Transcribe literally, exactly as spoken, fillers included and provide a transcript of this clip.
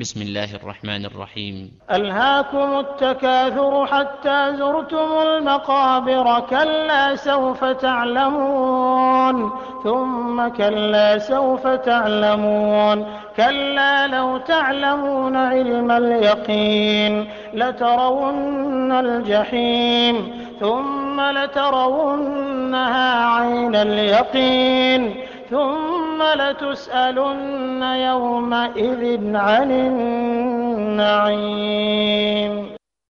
بسم الله الرحمن الرحيم. ألهاكم التكاثر حتى زرتم المقابر كلا سوف تعلمون ثم كلا سوف تعلمون كلا لو تعلمون علم اليقين لترون الجحيم ثم لترونها عين اليقين ثم لتسألن يومئذ عن النعيم.